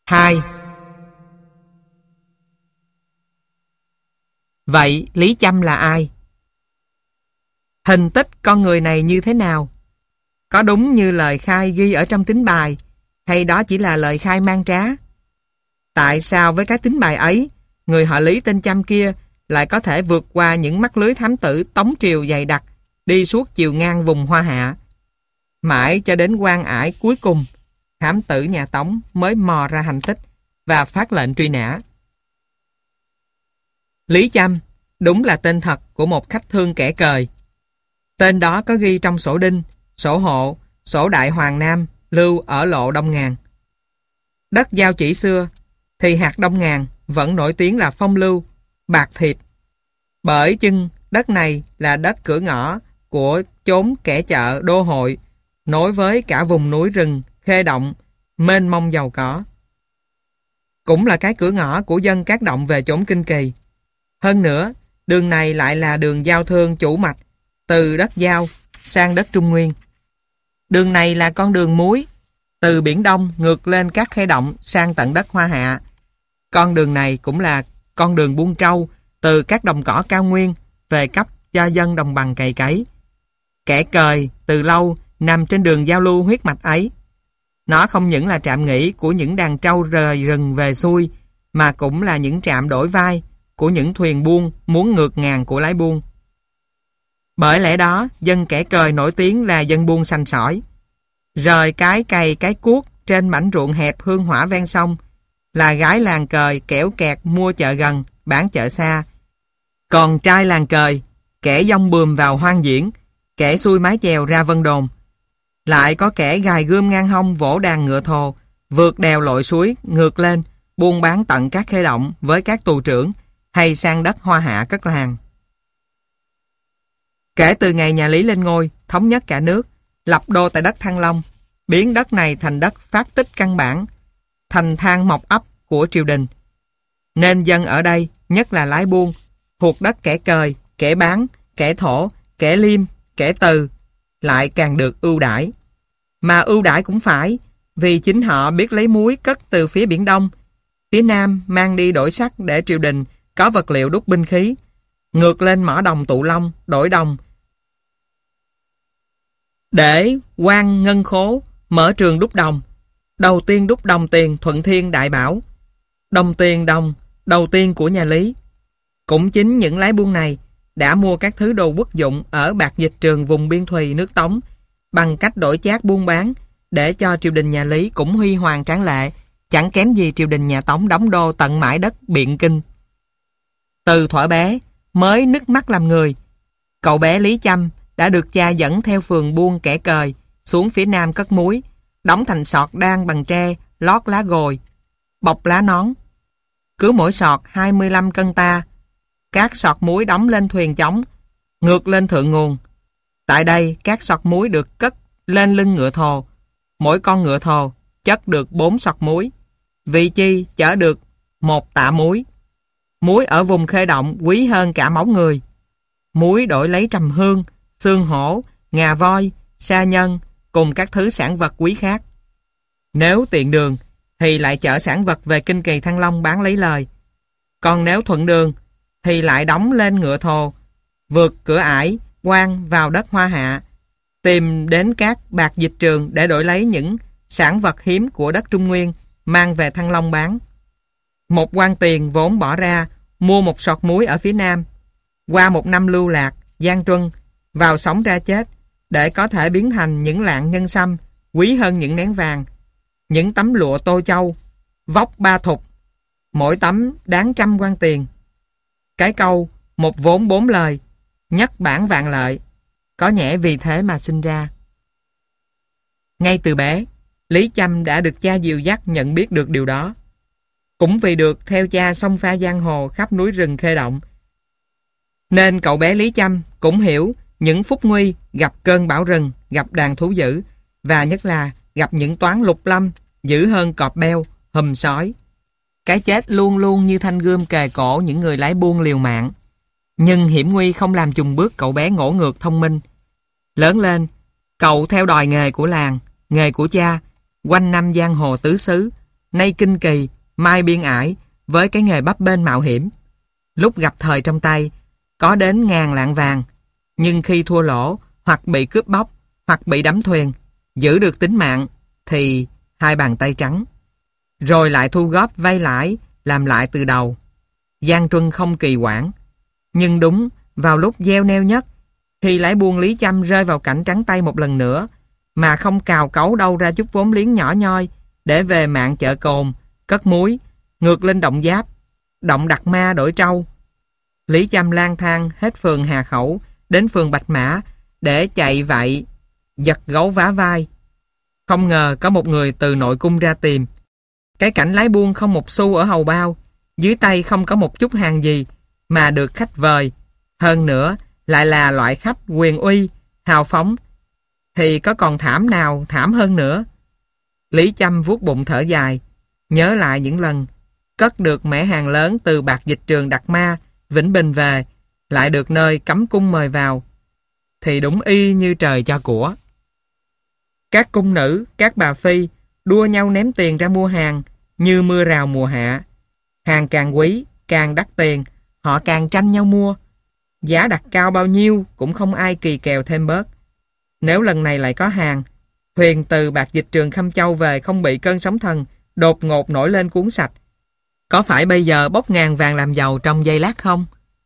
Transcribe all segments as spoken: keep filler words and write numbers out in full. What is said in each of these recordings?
hai. Vậy Lý Chăm là ai? Hình tích con người này như thế nào? Có đúng như lời khai ghi ở trong tín bài, hay đó chỉ là lời khai mang trá? Tại sao với cái tín bài ấy, người họ Lý tên Chăm kia lại có thể vượt qua những mắt lưới thám tử Tống Triều dày đặc, đi suốt chiều ngang vùng Hoa Hạ? Mãi cho đến quan ải cuối cùng, thám tử nhà Tống mới mò ra hành tích và phát lệnh truy nã. Lý Chăm đúng là tên thật của một khách thương kẻ cời. Tên đó có ghi trong sổ đinh, sổ hộ, sổ đại Hoàng Nam lưu ở lộ Đông Ngàn. Đất Giao Chỉ xưa thì hạt Đông Ngàn vẫn nổi tiếng là phong lưu, bạc thiệp. Bởi chưng đất này là đất cửa ngõ của chốn kẻ chợ đô hội, nối với cả vùng núi rừng, khê động, mênh mông giàu có. Cũng là cái cửa ngõ của dân các động về chốn Kinh Kỳ. Hơn nữa, đường này lại là đường giao thương chủ mạch từ đất Giao sang đất Trung Nguyên. Đường này là con đường muối từ Biển Đông ngược lên các khê động sang tận đất Hoa Hạ. Con đường này cũng là con đường buôn trâu từ các đồng cỏ cao nguyên về cấp cho dân đồng bằng cày cấy. Kẻ cời từ lâu nằm trên đường giao lưu huyết mạch ấy. Nó không những là trạm nghỉ của những đàn trâu rời rừng về xuôi, mà cũng là những trạm đổi vai của những thuyền buôn muốn ngược ngàn của lái buôn. Bởi lẽ đó, dân kẻ cời nổi tiếng là dân buôn sành sỏi. Rời cái cày cái cuốc trên mảnh ruộng hẹp hương hỏa ven sông, là gái làng cời kẻo kẹt mua chợ gần, bán chợ xa. Còn trai làng cời, kẻ dông bườm vào hoang diễn, kẻ xuôi mái chèo ra Vân Đồn. Lại có kẻ gài gươm ngang hông vỗ đàn ngựa thồ, vượt đèo lội suối, ngược lên, buôn bán tận các khê động với các tù trưởng, hay sang đất Hoa Hạ cất hàng. Kể từ ngày nhà Lý lên ngôi, thống nhất cả nước, lập đô tại đất Thăng Long, biến đất này thành đất phát tích căn bản, thành thang mọc ấp của triều đình. Nên dân ở đây, nhất là lái buôn, thuộc đất kẻ cời, kẻ bán, kẻ thổ, kẻ liêm, kẻ từ, lại càng được ưu đãi. Mà ưu đãi cũng phải, vì chính họ biết lấy muối cất từ phía Biển Đông, phía Nam mang đi đổi sắt để triều đình có vật liệu đúc binh khí, ngược lên mỏ đồng Tụ Long, đổi đồng, để quan ngân khố, mở trường đúc đồng. Đầu tiên đúc đồng tiền Thuận Thiên Đại Bảo, đồng tiền đồng đầu tiên của nhà Lý. Cũng chính những lái buôn này đã mua các thứ đồ quốc dụng ở bạc dịch trường vùng biên thùy nước Tống bằng cách đổi chác buôn bán, để cho triều đình nhà Lý cũng huy hoàng tráng lệ, chẳng kém gì triều đình nhà Tống đóng đô tận mãi đất Biện Kinh. Từ thuở bé mới nứt mắt làm người, cậu bé Lý Chăm đã được cha dẫn theo phường buôn kẻ cời xuống phía Nam cất muối, đóng thành sọt đan bằng tre, lót lá gồi, bọc lá nón. Cứ mỗi sọt hai mươi lăm cân ta. Các sọt muối đóng lên thuyền chóng, ngược lên thượng nguồn. Tại đây, các sọt muối được cất lên lưng ngựa thồ. Mỗi con ngựa thồ chất được bốn sọt muối, vì chi chở được một tạ muối. Muối ở vùng khê động quý hơn cả máu người. Muối đổi lấy trầm hương, xương hổ, ngà voi, sa nhân cùng các thứ sản vật quý khác. Nếu tiện đường thì lại chở sản vật về Kinh Kỳ Thăng Long bán lấy lời. Còn nếu thuận đường thì lại đóng lên ngựa thồ, vượt cửa ải, quan vào đất Hoa Hạ, tìm đến các bạc dịch trường để đổi lấy những sản vật hiếm của đất Trung Nguyên, mang về Thăng Long bán. Một quan tiền vốn bỏ ra mua một sọt muối ở phía Nam, qua một năm lưu lạc, gian truân, vào sống ra chết, để có thể biến thành những lạng nhân sâm quý hơn những nén vàng, những tấm lụa Tô Châu vóc ba thục, mỗi tấm đáng trăm quan tiền. Cái câu một vốn bốn lời, nhất bản vạn lợi, có nhẽ vì thế mà sinh ra. Ngay từ bé, Lý Chăm đã được cha dìu dắt nhận biết được điều đó. Cũng vì được theo cha xông pha giang hồ khắp núi rừng khê động, nên cậu bé Lý Chăm cũng hiểu những phút nguy gặp cơn bão rừng, gặp đàn thú dữ, và nhất là gặp những toán lục lâm dữ hơn cọp beo, hùm sói. Cái chết luôn luôn như thanh gươm kề cổ những người lái buôn liều mạng. Nhưng hiểm nguy không làm chùng bước cậu bé ngỗ ngược thông minh. Lớn lên, cậu theo đòi nghề của làng, nghề của cha, quanh năm giang hồ tứ xứ, nay kinh kỳ, mai biên ải, với cái nghề bấp bênh mạo hiểm. Lúc gặp thời trong tay, có đến ngàn lạng vàng, nhưng khi thua lỗ, hoặc bị cướp bóc, hoặc bị đắm thuyền, giữ được tính mạng, thì hai bàn tay trắng. Rồi lại thu góp vay lãi, làm lại từ đầu. Giang truân không kỳ quản. Nhưng đúng, vào lúc gieo neo nhất, thì lái buôn Lý Chăm rơi vào cảnh trắng tay một lần nữa, mà không cào cấu đâu ra chút vốn liếng nhỏ nhoi, để về mạng chợ cồn, cất muối, ngược lên Động Giáp, Động Đặt Ma đổi trâu. Lý Chăm lang thang hết phường Hà Khẩu đến phường Bạch Mã để chạy vậy, giật gấu vá vai. Không ngờ có một người từ nội cung ra tìm. Cái cảnh lái buôn không một xu ở hầu bao, dưới tay không có một chút hàng gì, mà được khách vời. Hơn nữa, lại là loại khách quyền uy, hào phóng, thì có còn thảm nào thảm hơn nữa. Lý Chăm vuốt bụng thở dài, nhớ lại những lần cất được mẻ hàng lớn từ bạc dịch trường Đặt Ma, Vĩnh Bình về, lại được nơi cấm cung mời vào, thì đúng y như trời cho của. Các cung nữ, các bà phi đua nhau ném tiền ra mua hàng như mưa rào mùa hạ. Hàng càng quý, càng đắt tiền, họ càng tranh nhau mua. Giá đặt cao bao nhiêu cũng không ai kỳ kèo thêm bớt. Nếu lần này lại có hàng, thuyền từ bạc dịch trường Khâm Châu về không bị cơn sóng thần đột ngột nổi lên cuốn sạch, có phải bây giờ bốc ngàn vàng làm giàu trong giây lát không?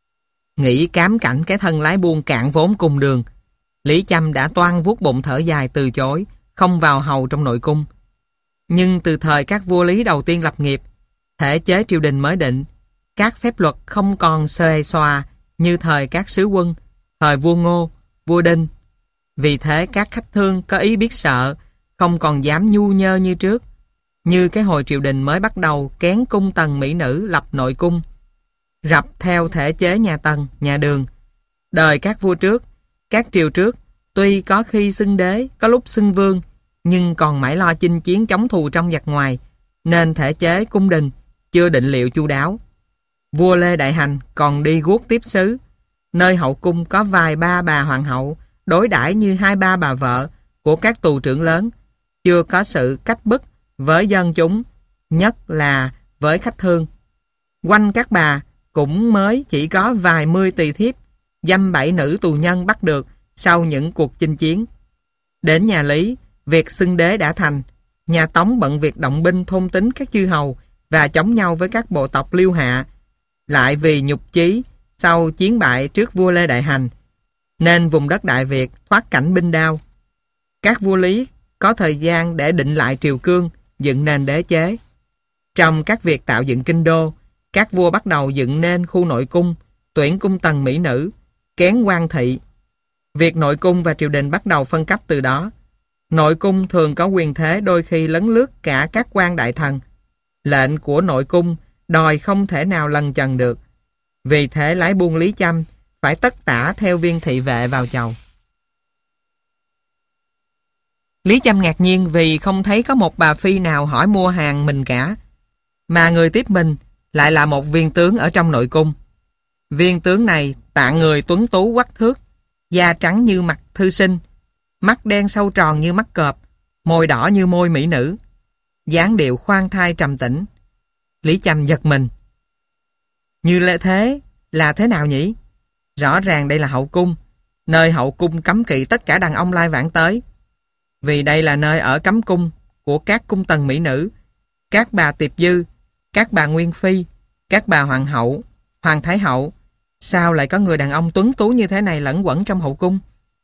Nghĩ cám cảnh cái thân lái buôn cạn vốn cùng đường, Lý Chăm đã toan vuốt bụng thở dài từ chối, không vào hầu trong nội cung. Nhưng từ thời các vua Lý đầu tiên lập nghiệp, thể chế triều đình mới định, các phép luật không còn xòe xòa như thời các sứ quân, thời vua Ngô, vua Đinh. Vì thế các khách thương có ý biết sợ, không còn dám nhu nhơ như trước. Như cái hồi triều đình mới bắt đầu kén cung tần mỹ nữ lập nội cung, rập theo thể chế nhà Tần, nhà Đường. Đời các vua trước, các triều trước, tuy có khi xưng đế, có lúc xưng vương, nhưng còn mãi lo chinh chiến chống thù trong giặc ngoài, nên thể chế cung đình chưa định liệu chu đáo. Vua Lê Đại Hành còn đi guốc tiếp sứ, nơi hậu cung có vài ba bà hoàng hậu đối đãi như hai ba bà vợ của các tù trưởng lớn, chưa có sự cách bức với dân chúng, nhất là với khách thương. Quanh các bà cũng mới chỉ có vài mươi tỳ thiếp, dăm bảy nữ tù nhân bắt được sau những cuộc chinh chiến. Đến nhà Lý, việc xưng đế đã thành. Nhà Tống bận việc động binh thôn tính các chư hầu và chống nhau với các bộ tộc Liêu Hạ. Lại vì nhục chí sau chiến bại trước vua Lê Đại Hành, nên vùng đất Đại Việt thoát cảnh binh đao. Các vua Lý có thời gian để định lại triều cương, dựng nền đế chế. Trong các việc tạo dựng kinh đô, các vua bắt đầu dựng nên khu nội cung, tuyển cung tần mỹ nữ, kén quan thị. Việc nội cung và triều đình bắt đầu phân cấp từ đó. Nội cung thường có quyền thế đôi khi lấn lướt cả các quan đại thần. Lệnh của nội cung đòi không thể nào lần chần được. Vì thế lái buôn Lý Chăm phải tất tả theo viên thị vệ vào chầu. Lý Chăm ngạc nhiên vì không thấy có một bà phi nào hỏi mua hàng mình cả, mà người tiếp mình lại là một viên tướng ở trong nội cung. Viên tướng này tạng người tuấn tú quắc thước, da trắng như mặt thư sinh, mắt đen sâu tròn như mắt cọp, môi đỏ như môi mỹ nữ, dáng điệu khoan thai trầm tĩnh. Lý Chăm giật mình. Như lẽ thế là thế nào nhỉ? Rõ ràng đây là hậu cung, nơi hậu cung cấm kỵ tất cả đàn ông lai vãng tới. Vì đây là nơi ở cấm cung của các cung tần mỹ nữ, các bà tiệp dư, các bà nguyên phi, các bà hoàng hậu, hoàng thái hậu. Sao lại có người đàn ông tuấn tú như thế này lẫn quẩn trong hậu cung?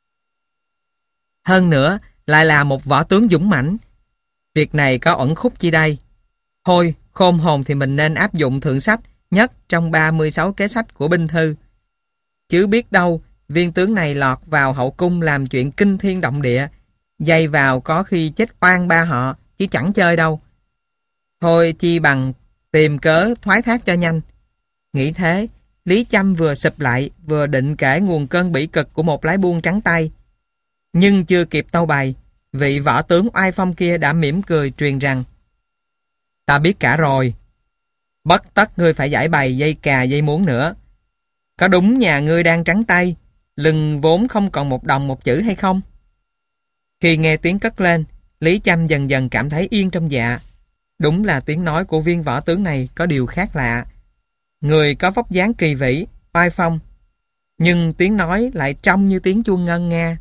Hơn nữa, lại là một võ tướng dũng mãnh. Việc này có ẩn khúc chi đây? Thôi, khôn hồn thì mình nên áp dụng thượng sách nhất trong ba mươi sáu kế sách của binh thư. Chứ biết đâu, viên tướng này lọt vào hậu cung làm chuyện kinh thiên động địa, dây vào có khi chết oan ba họ, chứ chẳng chơi đâu. Thôi chi bằng tìm cớ thoái thác cho nhanh. Nghĩ thế, Lý Chăm vừa sụp lại, vừa định kể nguồn cơn bỉ cực của một lái buôn trắng tay. Nhưng chưa kịp tâu bày, vị võ tướng oai phong kia đã mỉm cười truyền rằng: Ta biết cả rồi. Bất tất ngươi phải giải bày dây cà dây muốn nữa. Có đúng nhà ngươi đang trắng tay, lưng vốn không còn một đồng một chữ hay không? Khi nghe tiếng cất lên, Lý Chăm dần dần cảm thấy yên trong dạ. Đúng là tiếng nói của viên võ tướng này có điều khác lạ. Người có vóc dáng kỳ vĩ, oai phong, nhưng tiếng nói lại trong như tiếng chuông ngân nga.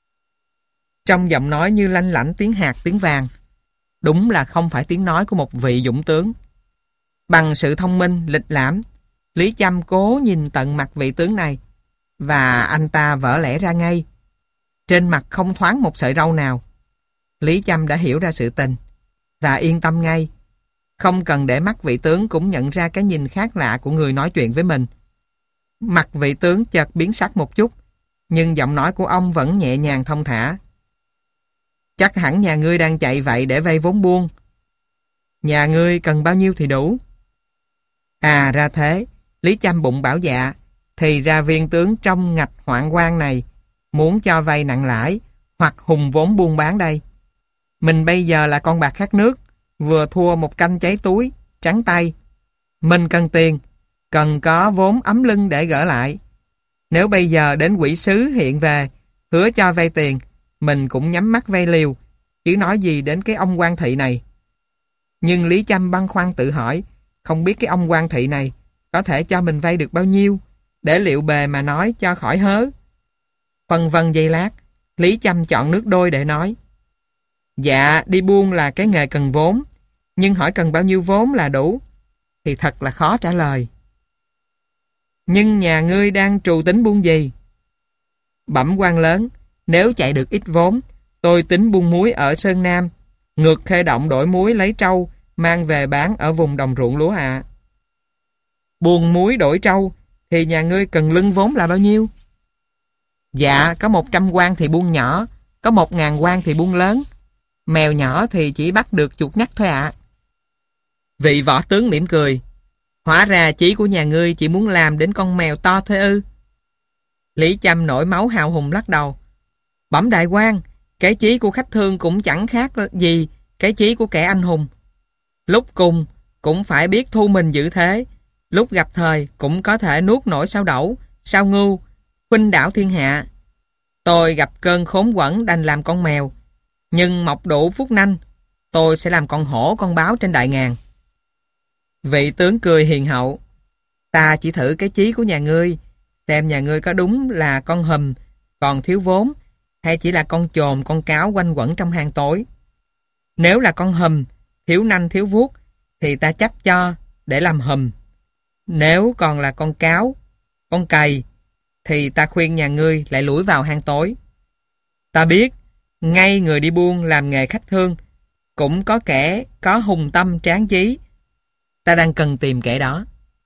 Trong giọng nói như lanh lảnh tiếng hạt tiếng vàng. Đúng là không phải tiếng nói của một vị dũng tướng. Bằng sự thông minh, lịch lãm, Lý Chăm cố nhìn tận mặt vị tướng này, và anh ta vỡ lẽ ra ngay. Trên mặt không thoáng một sợi râu nào. Lý Chăm đã hiểu ra sự tình, và yên tâm ngay. Không cần để mắt vị tướng cũng nhận ra cái nhìn khác lạ của người nói chuyện với mình. Mặt vị tướng chợt biến sắc một chút, nhưng giọng nói của ông vẫn nhẹ nhàng thông thả. Chắc hẳn nhà ngươi đang chạy vậy để vay vốn buôn. Nhà ngươi cần bao nhiêu thì đủ. À ra thế, Lý Chăm bụng bảo dạ, thì ra viên tướng trong ngạch hoạn quan này muốn cho vay nặng lãi hoặc hùng vốn buôn bán đây. Mình bây giờ là con bạc khát nước, vừa thua một canh cháy túi, trắng tay. Mình cần tiền, cần có vốn ấm lưng để gỡ lại. Nếu bây giờ đến quỷ sứ hiện về, hứa cho vay tiền, mình cũng nhắm mắt vay liều, chứ nói gì đến cái ông quan thị này. Nhưng Lý Chăm băn khoăn tự hỏi, không biết cái ông quan thị này có thể cho mình vay được bao nhiêu, để liệu bề mà nói cho khỏi hớ. Phân vân giây lát, Lý Chăm chọn nước đôi để nói. Dạ, đi buôn là cái nghề cần vốn, nhưng hỏi cần bao nhiêu vốn là đủ, thì thật là khó trả lời. Nhưng nhà ngươi đang trù tính buôn gì? Bẩm quan lớn, nếu chạy được ít vốn, tôi tính buôn muối ở Sơn Nam, ngược Khê Động đổi muối lấy trâu, mang về bán ở vùng đồng ruộng lúa ạ. À. Buôn muối đổi trâu, thì nhà ngươi cần lưng vốn là bao nhiêu? Dạ, có một trăm quan thì buôn nhỏ, có một ngàn quan thì buôn lớn. Mèo nhỏ thì chỉ bắt được chuột nhắt thôi ạ. À. Vị võ tướng mỉm cười. Hóa ra chí của nhà ngươi chỉ muốn làm đến con mèo to thôi ư? Lý Chăm nổi máu hào hùng lắc đầu. Bẩm đại quan, cái chí của khách thương cũng chẳng khác gì cái chí của kẻ anh hùng. Lúc cùng cũng phải biết thu mình giữ thế, lúc gặp thời cũng có thể nuốt nổi sao đẩu, sao ngưu, khuynh đảo thiên hạ. Tôi gặp cơn khốn quẫn đành làm con mèo, nhưng mọc đủ phúc nanh, tôi sẽ làm con hổ con báo trên đại ngàn. Vị tướng cười hiền hậu. Ta chỉ thử cái chí của nhà ngươi, xem nhà ngươi có đúng là con hùm còn thiếu vốn, hay chỉ là con chồn con cáo quanh quẩn trong hang tối. Nếu là con hùm thiếu nanh thiếu vuốt, thì ta chấp cho để làm hùm. Nếu còn là con cáo, con cày, thì ta khuyên nhà ngươi lại lủi vào hang tối. Ta biết, ngay người đi buôn làm nghề khách thương, cũng có kẻ có hùng tâm tráng chí. Ta đang cần tìm kẻ đó.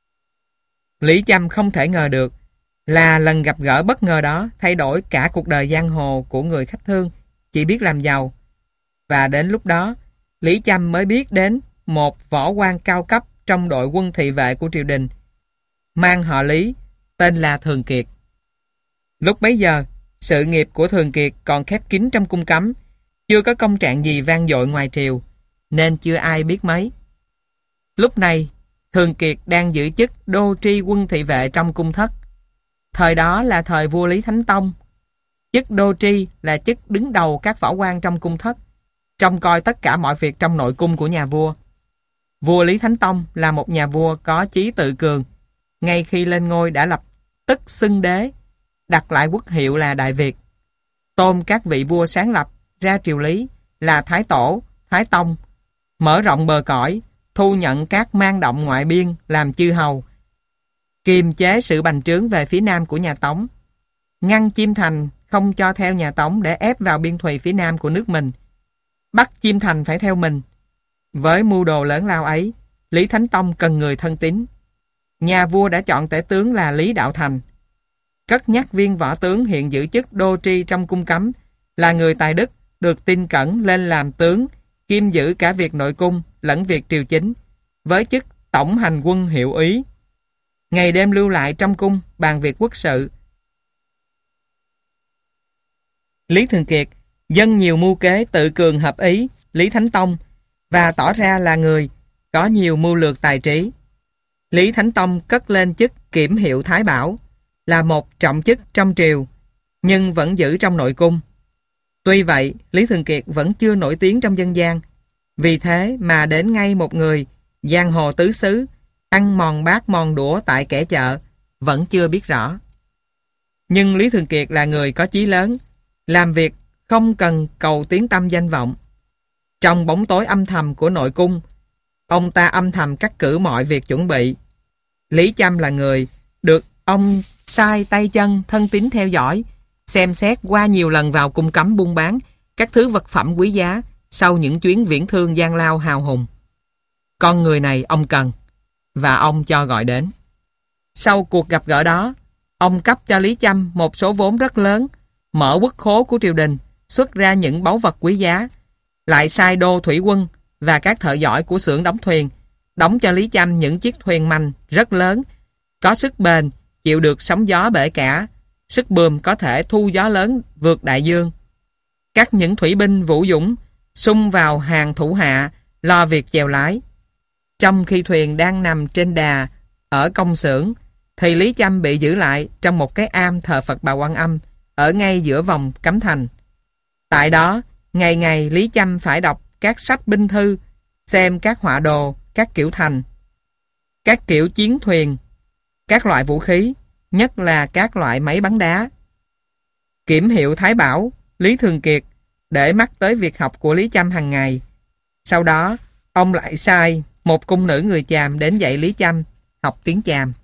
Lý Chăm không thể ngờ được là lần gặp gỡ bất ngờ đó thay đổi cả cuộc đời giang hồ của người khách thương chỉ biết làm giàu. Và đến lúc đó, Lý Chăm mới biết đến một võ quan cao cấp trong đội quân thị vệ của triều đình, mang họ Lý, tên là Thường Kiệt. Lúc bấy giờ, sự nghiệp của Thường Kiệt còn khép kín trong cung cấm, chưa có công trạng gì vang dội ngoài triều, nên chưa ai biết mấy. Lúc này, Thường Kiệt đang giữ chức đô tri quân thị vệ trong cung thất. Thời đó là thời vua Lý Thánh Tông. Chức đô tri là chức đứng đầu các võ quan trong cung thất, trông coi tất cả mọi việc trong nội cung của nhà vua. Vua Lý Thánh Tông là một nhà vua có chí tự cường. Ngay khi lên ngôi đã lập tức xưng đế, đặt lại quốc hiệu là Đại Việt. Tôn các vị vua sáng lập ra triều Lý là Thái Tổ, Thái Tông, mở rộng bờ cõi, thu nhận các mang động ngoại biên làm chư hầu, kiềm chế sự bành trướng về phía nam của nhà Tống, ngăn Chiêm Thành không cho theo nhà Tống để ép vào biên thùy phía nam của nước mình, bắt Chiêm Thành phải theo mình. Với mưu đồ lớn lao ấy, Lý Thánh Tông cần người thân tín. Nhà vua đã chọn tể tướng là Lý Đạo Thành. Cất nhắc viên võ tướng hiện giữ chức đô tri trong cung cấm là người tài đức, được tin cẩn lên làm tướng, kiêm giữ cả việc nội cung lẫn việc triều chính, với chức tổng hành quân hiệu úy. Ngày đêm lưu lại trong cung bàn việc quốc sự. Lý Thường Kiệt dâng nhiều mưu kế tự cường hợp ý Lý Thánh Tông và tỏ ra là người có nhiều mưu lược tài trí. Lý Thánh Tông cất lên chức kiểm hiệu Thái Bảo, là một trọng chức trong triều, nhưng vẫn giữ trong nội cung. Tuy vậy, Lý Thường Kiệt vẫn chưa nổi tiếng trong dân gian. Vì thế mà đến ngay một người giang hồ tứ xứ ăn mòn bát mòn đũa tại kẻ chợ vẫn chưa biết rõ. Nhưng Lý Thường Kiệt là người có chí lớn, làm việc không cần cầu tiếng tăm danh vọng. Trong bóng tối âm thầm của nội cung, ông ta âm thầm cắt cử mọi việc chuẩn bị. Lý Chăm là người được ông sai tay chân thân tín theo dõi, xem xét qua nhiều lần vào cung cấm buôn bán các thứ vật phẩm quý giá sau những chuyến viễn thương gian lao hào hùng. Con người này ông cần, và ông cho gọi đến. Sau cuộc gặp gỡ đó, ông cấp cho Lý Chăm một số vốn rất lớn, mở quốc khố của triều đình, xuất ra những báu vật quý giá, lại sai đô thủy quân và các thợ giỏi của xưởng đóng thuyền đóng cho Lý Chăm những chiếc thuyền mành rất lớn, có sức bền, chịu được sóng gió bể cả, sức bườm có thể thu gió lớn vượt đại dương. Các những thủy binh vũ dũng xung vào hàng thủ hạ lo việc chèo lái. Trong khi thuyền đang nằm trên đà ở công xưởng, thì Lý Chăm bị giữ lại trong một cái am thờ Phật Bà Quan Âm ở ngay giữa vòng cấm thành. Tại đó, ngày ngày Lý Chăm phải đọc các sách binh thư, xem các họa đồ, các kiểu thành, các kiểu chiến thuyền, các loại vũ khí, nhất là các loại máy bắn đá. Kiểm hiệu Thái Bảo, Lý Thường Kiệt để mắt tới việc học của Lý Chăm hàng ngày. Sau đó, ông lại sai một cung nữ người Chàm đến dạy Lý Chăm học tiếng Chàm.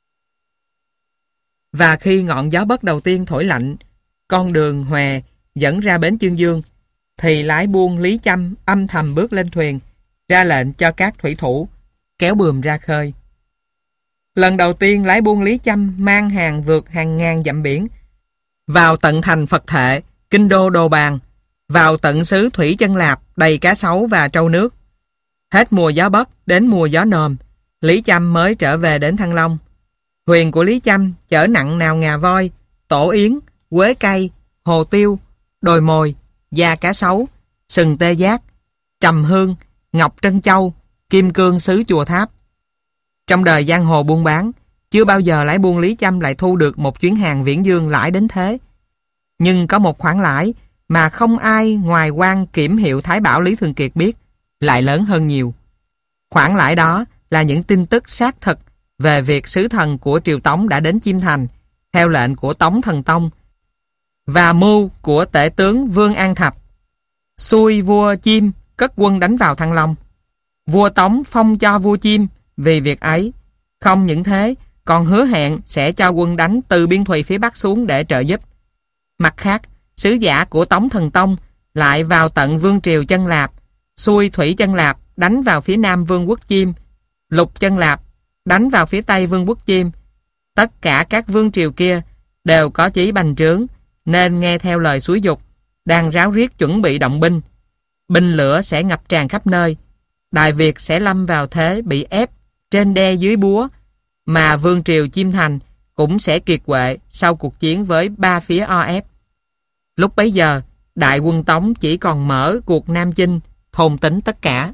Và khi ngọn gió bất đầu tiên thổi lạnh, con đường hòe dẫn ra bến Chương Dương, thì lái buôn Lý Chăm âm thầm bước lên thuyền, ra lệnh cho các thủy thủ kéo bườm ra khơi. Lần đầu tiên lái buôn Lý Chăm mang hàng vượt hàng ngàn dặm biển, vào tận thành Phật Thệ, kinh đô Đồ Bàn, vào tận xứ Thủy Chân Lạp đầy cá sấu và trâu nước. Hết mùa gió bất đến mùa gió nồm, Lý Chăm mới trở về đến Thăng Long. Thuyền của Lý Chăm chở nặng nào ngà voi, tổ yến, quế cây, hồ tiêu, đồi mồi, da cá sấu, sừng tê giác, trầm hương, ngọc trân châu, kim cương xứ Chùa Tháp. Trong đời giang hồ buôn bán, chưa bao giờ lái buôn Lý Chăm lại thu được một chuyến hàng viễn dương lãi đến thế. Nhưng có một khoản lãi mà không ai ngoài quan kiểm hiệu Thái Bảo Lý Thường Kiệt biết, lại lớn hơn nhiều. Khoản lãi đó là những tin tức xác thực về việc sứ thần của triều Tống đã đến Chiêm Thành theo lệnh của Tống Thần Tông và mưu của tể tướng Vương An Thập xui vua Chiêm cất quân đánh vào Thăng Long. Vua Tống phong cho vua Chiêm vì việc ấy. Không những thế, còn hứa hẹn sẽ cho quân đánh từ biên thùy phía Bắc xuống để trợ giúp. Mặt khác, sứ giả của Tống Thần Tông lại vào tận vương triều Chân Lạp, xuôi Thủy Chân Lạp đánh vào phía Nam Vương quốc Chiêm, Lục Chân Lạp đánh vào phía Tây Vương quốc Chiêm. Tất cả các vương triều kia đều có chí bành trướng, nên nghe theo lời xúi dục, đang ráo riết chuẩn bị động binh. Binh lửa sẽ ngập tràn khắp nơi. Đại Việt sẽ lâm vào thế bị ép trên đe dưới búa, mà vương triều Chiêm Thành cũng sẽ kiệt quệ sau cuộc chiến với ba phía o ép. Lúc bấy giờ, đại quân Tống chỉ còn mở cuộc Nam Chinh, thôn tính tất cả.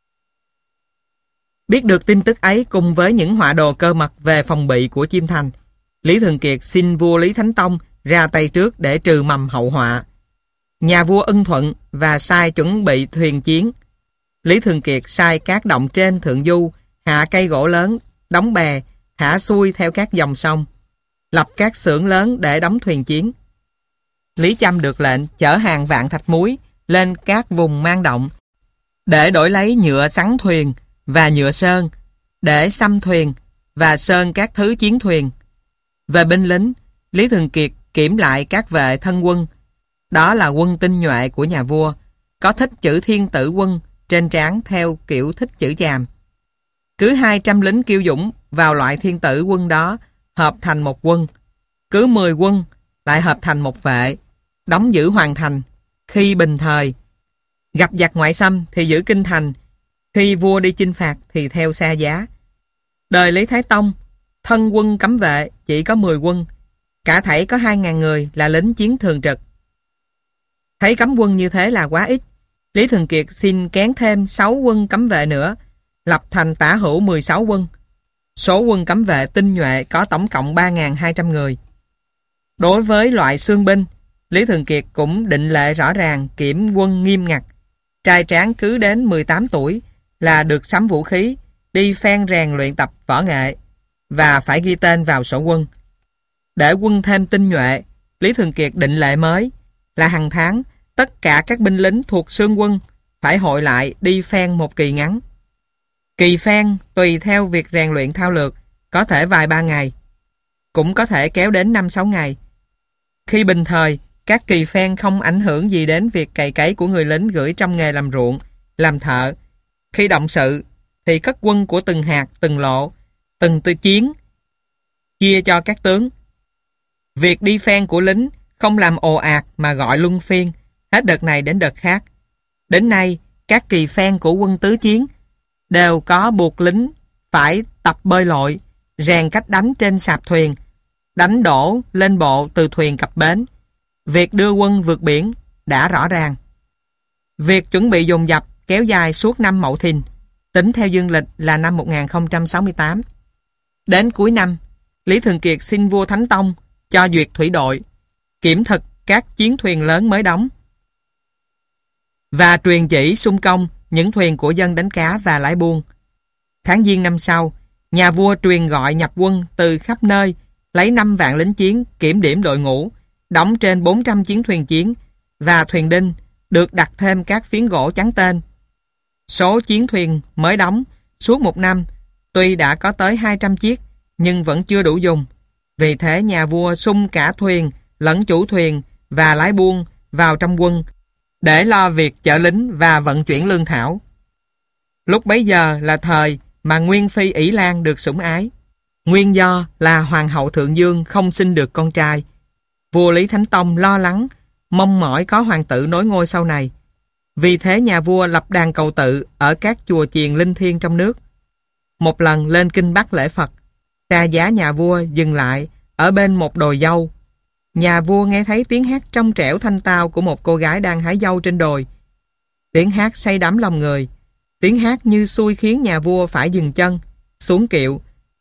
Biết được tin tức ấy cùng với những họa đồ cơ mật về phòng bị của Chiêm Thành, Lý Thường Kiệt xin vua Lý Thánh Tông ra tay trước để trừ mầm hậu họa. Nhà vua ưng thuận và sai chuẩn bị thuyền chiến. Lý Thường Kiệt sai các động trên thượng du, hạ cây gỗ lớn, đóng bè, thả xuôi theo các dòng sông, lập các xưởng lớn để đóng thuyền chiến. Lý Chăm được lệnh chở hàng vạn thạch muối lên các vùng mang động để đổi lấy nhựa sắn thuyền và nhựa sơn, để xăm thuyền và sơn các thứ chiến thuyền. Về binh lính, Lý Thường Kiệt kiểm lại các vệ thân quân. Đó là quân tinh nhuệ của nhà vua, có thích chữ thiên tử quân trên trán theo kiểu thích chữ Chàm. Cứ hai trăm lính kiêu dũng vào loại thiên tử quân đó hợp thành một quân. Cứ mười quân lại hợp thành một vệ, đóng giữ hoàn thành. Khi bình thời, gặp giặc ngoại xâm thì giữ kinh thành, khi vua đi chinh phạt thì theo xa giá. Đời Lý Thái Tông, thân quân cấm vệ chỉ có mười quân, cả thảy có hai ngàn người là lính chiến thường trực. Thấy cấm quân như thế là quá ít, Lý Thường Kiệt xin kén thêm sáu quân cấm vệ nữa, lập thành tả hữu mười sáu quân. Số quân cấm vệ tinh nhuệ có tổng cộng ba nghìn hai trăm người. Đối với loại xương binh, Lý Thường Kiệt cũng định lệ rõ ràng, kiểm quân nghiêm ngặt. Trai tráng cứ đến mười tám tuổi là được sắm vũ khí, đi phen rèn luyện tập võ nghệ và phải ghi tên vào sổ quân. Để quân thêm tinh nhuệ, Lý Thường Kiệt định lệ mới là hàng tháng tất cả các binh lính thuộc xương quân phải hội lại đi phen một kỳ ngắn. Kỳ phen tùy theo việc rèn luyện thao lược, có thể vài ba ngày, cũng có thể kéo đến năm sáu ngày. Khi bình thời, các kỳ phen không ảnh hưởng gì đến việc cày cấy của người lính gửi trong nghề làm ruộng, làm thợ. Khi động sự, thì cất quân của từng hạt, từng lộ, từng tư chiến, chia cho các tướng. Việc đi phen của lính không làm ồ ạt mà gọi luân phiên, hết đợt này đến đợt khác. Đến nay, các kỳ phen của quân tứ chiến đều có buộc lính phải tập bơi lội, rèn cách đánh trên sạp thuyền, đánh đổ lên bộ từ thuyền cập bến. Việc đưa quân vượt biển đã rõ ràng. Việc chuẩn bị dồn dập kéo dài suốt năm Mậu Thìn, tính theo dương lịch là năm một nghìn không trăm sáu mươi tám. Đến cuối năm, Lý Thường Kiệt xin vua Thánh Tông cho duyệt thủy đội, kiểm thực các chiến thuyền lớn mới đóng và truyền chỉ xung công những thuyền của dân đánh cá và lái buôn. Tháng Giêng năm sau, nhà vua truyền gọi nhập quân từ khắp nơi, lấy năm vạn lính chiến kiểm điểm đội ngũ, đóng trên bốn trăm chiến thuyền chiến và thuyền đinh, được đặt thêm các phiến gỗ trắng tên. Số chiến thuyền mới đóng suốt một năm tuy đã có tới hai trăm chiếc nhưng vẫn chưa đủ dùng. Vì thế nhà vua sung cả thuyền lẫn chủ thuyền và lái buôn vào trong quân để lo việc chở lính và vận chuyển lương thảo. Lúc bấy giờ là thời mà Nguyên Phi Ỷ Lan được sủng ái. Nguyên do là Hoàng hậu Thượng Dương không sinh được con trai. Vua Lý Thánh Tông lo lắng, mong mỏi có hoàng tử nối ngôi sau này. Vì thế nhà vua lập đàn cầu tự ở các chùa chiền linh thiêng trong nước. Một lần lên kinh Bắc lễ Phật, xa giá nhà vua dừng lại ở bên một đồi dâu. Nhà vua nghe thấy tiếng hát trong trẻo thanh tao của một cô gái đang hái dâu trên đồi. Tiếng hát say đắm lòng người. Tiếng hát như xui khiến nhà vua phải dừng chân, xuống kiệu,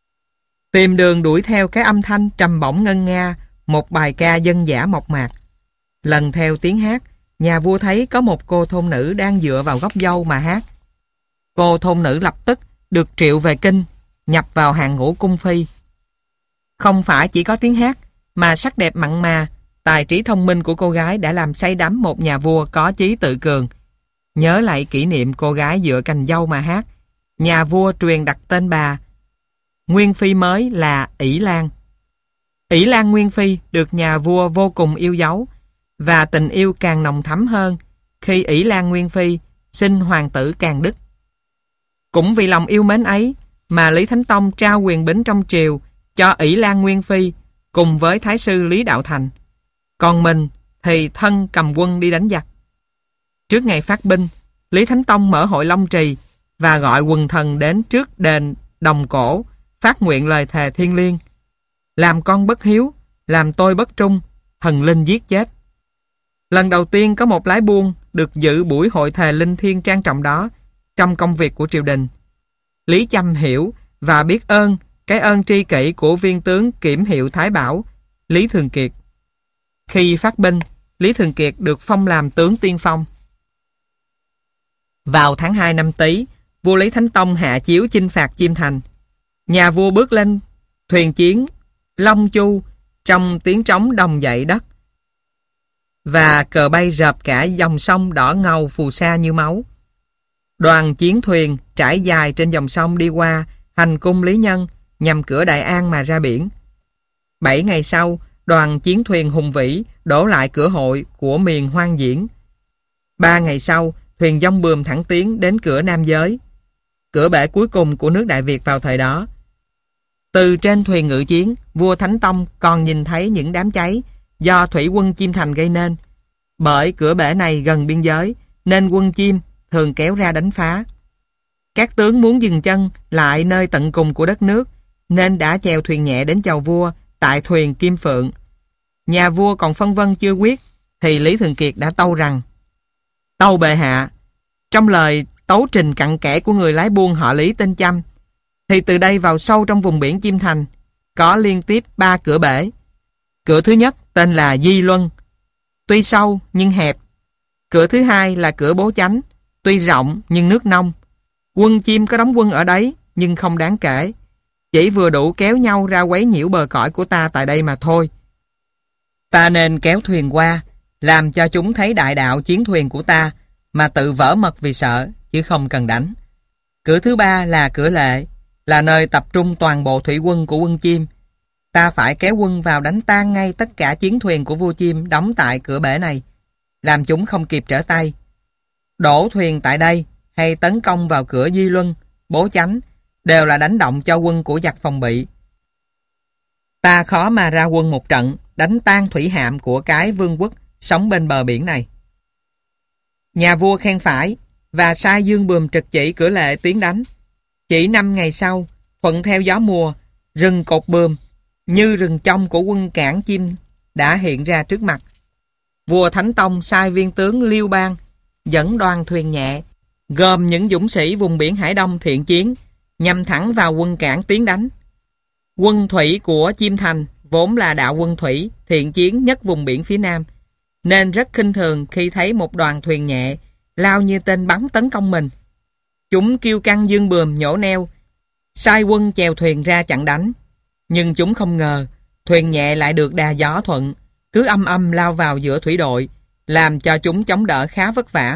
tìm đường đuổi theo cái âm thanh trầm bổng ngân nga, một bài ca dân dã mộc mạc. Lần theo tiếng hát, nhà vua thấy có một cô thôn nữ đang dựa vào gốc dâu mà hát. Cô thôn nữ lập tức được triệu về kinh, nhập vào hàng ngũ cung phi. Không phải chỉ có tiếng hát, mà sắc đẹp mặn mà, tài trí thông minh của cô gái đã làm say đắm một nhà vua có chí tự cường. Nhớ lại kỷ niệm cô gái dựa cành dâu mà hát, nhà vua truyền đặt tên bà Nguyên Phi mới là Ỷ Lan. Ỷ Lan Nguyên Phi được nhà vua vô cùng yêu dấu, và tình yêu càng nồng thắm hơn khi Ỷ Lan Nguyên Phi sinh hoàng tử Càn Đức. Cũng vì lòng yêu mến ấy mà Lý Thánh Tông trao quyền bính trong triều cho Ỷ Lan Nguyên Phi cùng với Thái sư Lý Đạo Thành. Còn mình thì thân cầm quân đi đánh giặc. Trước ngày phát binh, Lý Thánh Tông mở hội Long Trì và gọi quần thần đến trước đền Đồng Cổ phát nguyện lời thề thiêng liêng: làm con bất hiếu, làm tôi bất trung, thần linh giết chết. Lần đầu tiên có một lái buôn được dự buổi hội thề linh thiêng trang trọng đó trong công việc của triều đình. Lý Châm hiểu và biết ơn cái ơn tri kỷ của viên tướng kiểm hiệu Thái Bảo, Lý Thường Kiệt. Khi phát binh, Lý Thường Kiệt được phong làm tướng tiên phong. Vào tháng hai năm Tý, vua Lý Thánh Tông hạ chiếu chinh phạt Chiêm Thành. Nhà vua bước lên thuyền chiến Long Chu trong tiếng trống đồng dậy đất, và cờ bay rợp cả dòng sông đỏ ngầu phù sa như máu. Đoàn chiến thuyền trải dài trên dòng sông đi qua hành cung Lý Nhân nhằm cửa Đại An mà ra biển. Bảy ngày sau, đoàn chiến thuyền hùng vĩ đổ lại cửa hội của miền Hoang Diễn. Ba ngày sau, thuyền dông bườm thẳng tiến đến cửa Nam Giới, cửa bể cuối cùng của nước Đại Việt vào thời đó. Từ trên thuyền ngự chiến, vua Thánh Tông còn nhìn thấy những đám cháy do thủy quân Chiêm Thành gây nên. Bởi cửa bể này gần biên giới, nên quân Chiêm thường kéo ra đánh phá. Các tướng muốn dừng chân lại nơi tận cùng của đất nước, nên đã chèo thuyền nhẹ đến chầu vua tại thuyền Kim Phượng. Nhà vua còn phân vân chưa quyết, thì Lý Thường Kiệt đã tâu rằng: tâu bệ hạ, trong lời tấu trình cặn kẽ của người lái buôn họ Lý tên Châm, thì từ đây vào sâu trong vùng biển Chiêm Thành có liên tiếp ba cửa bể. Cửa thứ nhất tên là Di Luân, tuy sâu nhưng hẹp. Cửa thứ hai là cửa Bố Chánh, tuy rộng nhưng nước nông. Quân Chiêm có đóng quân ở đấy, nhưng không đáng kể. Chỉ vừa đủ kéo nhau ra quấy nhiễu bờ cõi của ta tại đây mà thôi. Ta nên kéo thuyền qua, làm cho chúng thấy đại đạo chiến thuyền của ta, mà tự vỡ mật vì sợ, chứ không cần đánh. Cửa thứ ba là cửa Lệ, là nơi tập trung toàn bộ thủy quân của quân Chiêm. Ta phải kéo quân vào đánh tan ngay tất cả chiến thuyền của vua Chiêm đóng tại cửa bể này, làm chúng không kịp trở tay. Đổ thuyền tại đây hay tấn công vào cửa Di Luân, Bố Chánh đều là đánh động cho quân của giặc phòng bị. Ta khó mà ra quân một trận đánh tan thủy hạm của cái vương quốc sống bên bờ biển này. Nhà vua khen phải và sai Dương Bườm trực chỉ cửa Lệ tiến đánh. Chỉ năm ngày sau, thuận theo gió mùa, rừng Cột Bườm như rừng trong của quân Cảng Chiêm đã hiện ra trước mặt. Vua Thánh Tông sai viên tướng Liêu Bang dẫn đoàn thuyền nhẹ gồm những dũng sĩ vùng biển Hải Đông thiện chiến nhằm thẳng vào quân Cảng tiến đánh. Quân thủy của Chiêm Thành vốn là đạo quân thủy thiện chiến nhất vùng biển phía Nam, nên rất khinh thường khi thấy một đoàn thuyền nhẹ lao như tên bắn tấn công mình. Chúng kiêu căng Dương Bườm nhổ neo, sai quân chèo thuyền ra chặn đánh. Nhưng chúng không ngờ thuyền nhẹ lại được đà gió thuận, cứ âm âm lao vào giữa thủy đội, làm cho chúng chống đỡ khá vất vả.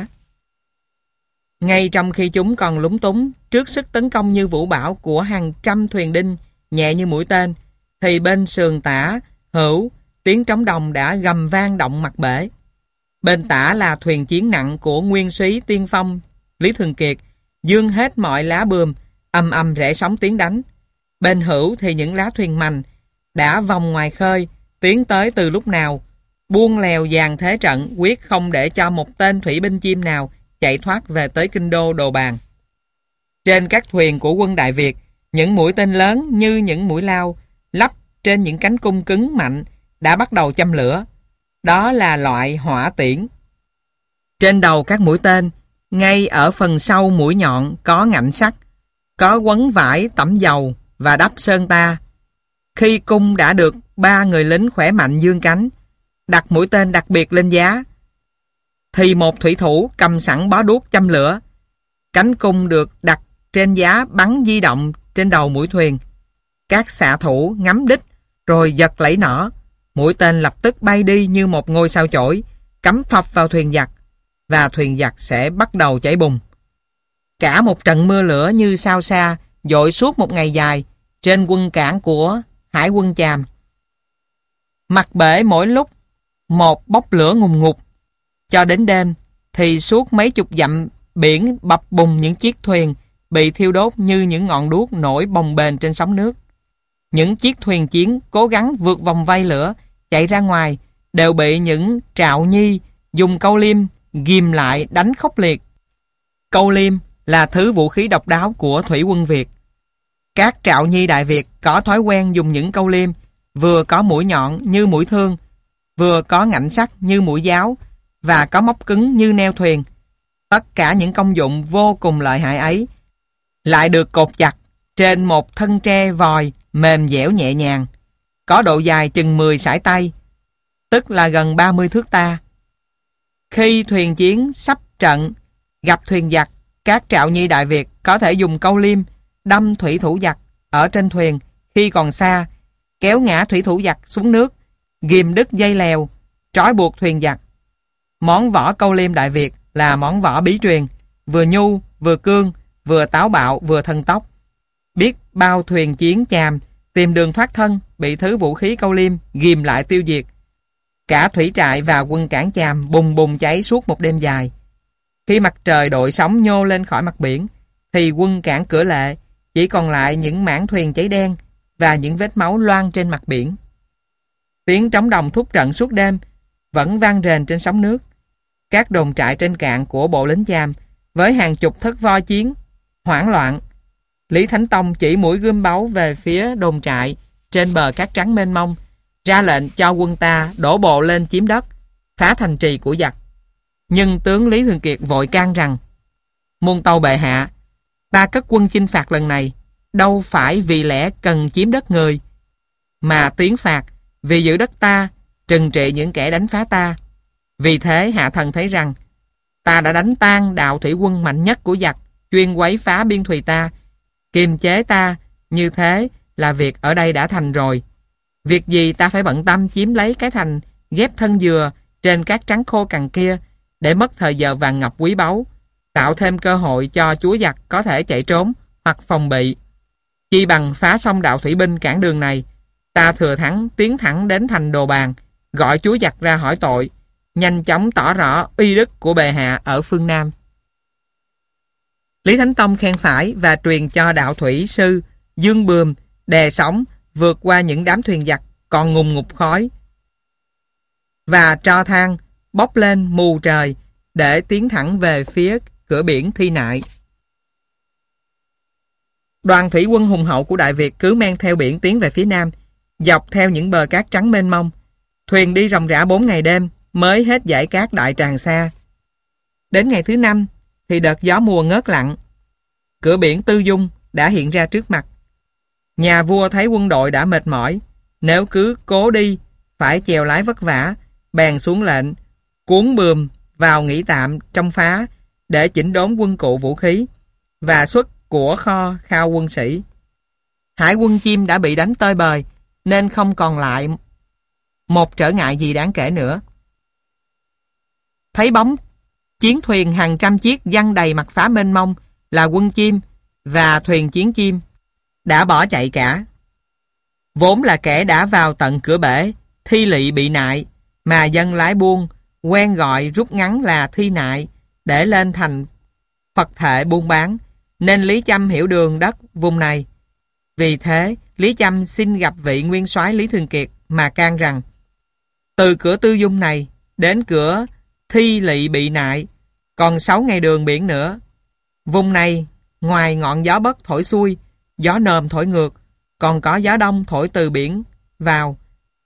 Ngay trong khi chúng còn lúng túng trước sức tấn công như vũ bão của hàng trăm thuyền đinh nhẹ như mũi tên, thì bên sườn tả hữu tiếng trống đồng đã gầm vang động mặt bể. Bên tả là thuyền chiến nặng của nguyên soái tiên phong Lý Thường Kiệt, dương hết mọi lá bườm, âm âm rẽ sóng tiến đánh. Bên hữu thì những lá thuyền mành đã vòng ngoài khơi, tiến tới từ lúc nào, buông lèo dàn thế trận, quyết không để cho một tên thủy binh Chiêm nào chạy thoát về tới kinh đô Đồ Bàn. Trên các thuyền của quân Đại Việt, những mũi tên lớn như những mũi lao lắp trên những cánh cung cứng mạnh đã bắt đầu châm lửa. Đó là loại hỏa tiễn. Trên đầu các mũi tên, ngay ở phần sau mũi nhọn có ngạnh sắt, có quấn vải tẩm dầu và đắp sơn ta. Khi cung đã được ba người lính khỏe mạnh dương cánh, đặt mũi tên đặc biệt lên giá, thì một thủy thủ cầm sẵn bó đuốc châm lửa. Cánh cung được đặt trên giá bắn di động trên đầu mũi thuyền. Các xạ thủ ngắm đích rồi giật lẫy nỏ, mũi tên lập tức bay đi như một ngôi sao chổi, cắm phập vào thuyền giặc, và thuyền giặc sẽ bắt đầu cháy bùng. Cả một trận mưa lửa như sao xa dội suốt một ngày dài trên quân cảng của Hải quân Chàm. Mặt bể mỗi lúc một bốc lửa ngùn ngụt, cho đến đêm thì suốt mấy chục dặm biển bập bùng những chiếc thuyền bị thiêu đốt như những ngọn đuốc nổi bồng bềnh trên sóng nước. Những chiếc thuyền chiến cố gắng vượt vòng vây lửa chạy ra ngoài đều bị những trạo nhi dùng câu liêm ghim lại đánh khốc liệt. Câu liêm là thứ vũ khí độc đáo của thủy quân Việt. Các trạo nhi Đại Việt có thói quen dùng những câu liêm vừa có mũi nhọn như mũi thương, vừa có ngạnh sắt như mũi giáo, và có móc cứng như neo thuyền. Tất cả những công dụng vô cùng lợi hại ấy lại được cột chặt trên một thân tre vòi mềm dẻo nhẹ nhàng, có độ dài chừng mười sải tay, tức là gần ba mươi thước ta. Khi thuyền chiến sắp trận gặp thuyền giặc, các trạo nhi Đại Việt có thể dùng câu liêm đâm thủy thủ giặc ở trên thuyền khi còn xa, kéo ngã thủy thủ giặc xuống nước, ghìm đứt dây lèo, trói buộc thuyền giặc. Món võ câu liêm Đại Việt là món võ bí truyền, vừa nhu, vừa cương, vừa táo bạo, vừa thần tốc. Biết bao thuyền chiến Chàm tìm đường thoát thân bị thứ vũ khí câu liêm ghìm lại tiêu diệt. Cả thủy trại và quân cảng Chàm bùng bùng cháy suốt một đêm dài. Khi mặt trời đội sóng nhô lên khỏi mặt biển, thì quân cảng Cửa Lệ chỉ còn lại những mảng thuyền cháy đen và những vết máu loang trên mặt biển. Tiếng trống đồng thúc trận suốt đêm vẫn vang rền trên sóng nước. Các đồn trại trên cạn của bộ lính Chàm với hàng chục thất voi chiến hoảng loạn. Lý Thánh Tông chỉ mũi gươm báu về phía đồn trại trên bờ cát trắng mênh mông, ra lệnh cho quân ta đổ bộ lên chiếm đất, phá thành trì của giặc. Nhưng tướng Lý Thường Kiệt vội can rằng: Muôn tâu bệ hạ, ta cất quân chinh phạt lần này đâu phải vì lẽ cần chiếm đất người, mà tiến phạt vì giữ đất ta, trừng trị những kẻ đánh phá ta. Vì thế hạ thần thấy rằng Ta đã đánh tan đạo thủy quân mạnh nhất của giặc, chuyên quấy phá biên thùy ta. Kiềm chế ta, như thế là việc ở đây đã thành rồi. Việc gì ta phải bận tâm chiếm lấy cái thành ghép thân dừa trên cát trắng khô cằn kia, để mất thời giờ vàng ngọc quý báu, tạo thêm cơ hội cho chúa giặc có thể chạy trốn hoặc phòng bị. Chi bằng phá xong đạo thủy binh cản đường này, ta thừa thắng tiến thẳng đến thành Đồ Bàn, gọi chúa giặc ra hỏi tội, nhanh chóng tỏ rõ uy đức của bệ hạ ở phương Nam. Lý Thánh Tông khen phải và truyền cho đạo thủy sư Dương Bườm đè sóng vượt qua những đám thuyền giặc còn ngùng ngục khói và tro than bốc lên mù trời để tiến thẳng về phía cửa biển Thi Nại. Đoàn thủy quân hùng hậu của Đại Việt cứ men theo biển tiến về phía nam, dọc theo những bờ cát trắng mênh mông. Thuyền đi ròng rã bốn ngày đêm mới hết dải cát Đại Tràng Sa. Đến ngày thứ năm thì đợt gió mùa ngớt lặng. Cửa biển Tư Dung đã hiện ra trước mặt. Nhà vua thấy quân đội đã mệt mỏi, nếu cứ cố đi phải chèo lái vất vả, bèn xuống lệnh cuốn Bườm vào nghỉ tạm trong phá để chỉnh đốn quân cụ vũ khí và xuất của kho khao quân sĩ. Hải quân Chim đã bị đánh tơi bời nên không còn lại một trở ngại gì đáng kể nữa. Thấy bóng chiến thuyền hàng trăm chiếc giăng đầy mặt phá mênh mông là quân Chim và thuyền chiến Chim đã bỏ chạy cả. Vốn là kẻ đã vào tận cửa bể Thi Lỵ bị nại, mà dân lái buôn quen gọi rút ngắn là Thi Nại để lên thành Phật Thệ buôn bán, nên Lý Châm hiểu đường đất vùng này. Vì thế, Lý Châm xin gặp vị nguyên soái Lý Thường Kiệt mà can rằng từ cửa Tư Dung này đến cửa Thi Lỵ bị nại còn sáu ngày đường biển nữa. Vùng này ngoài ngọn gió Bất thổi xuôi, gió nồm thổi ngược, còn có gió đông thổi từ biển vào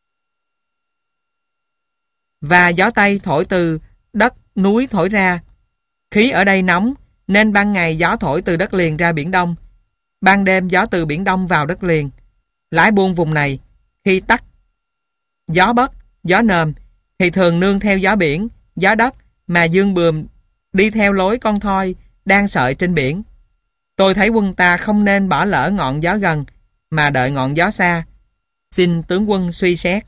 và gió Tây thổi từ đất núi thổi ra. Khí ở đây nóng nên ban ngày gió thổi từ đất liền ra biển Đông, ban đêm gió từ biển Đông vào đất liền. Lái buôn vùng này khi tắt gió Bất, gió nồm thì thường nương theo gió biển, gió đất mà Dương Bườm đi theo lối con thoi đang sợi trên biển. Tôi thấy quân ta không nên bỏ lỡ ngọn gió gần mà đợi ngọn gió xa. Xin tướng quân suy xét.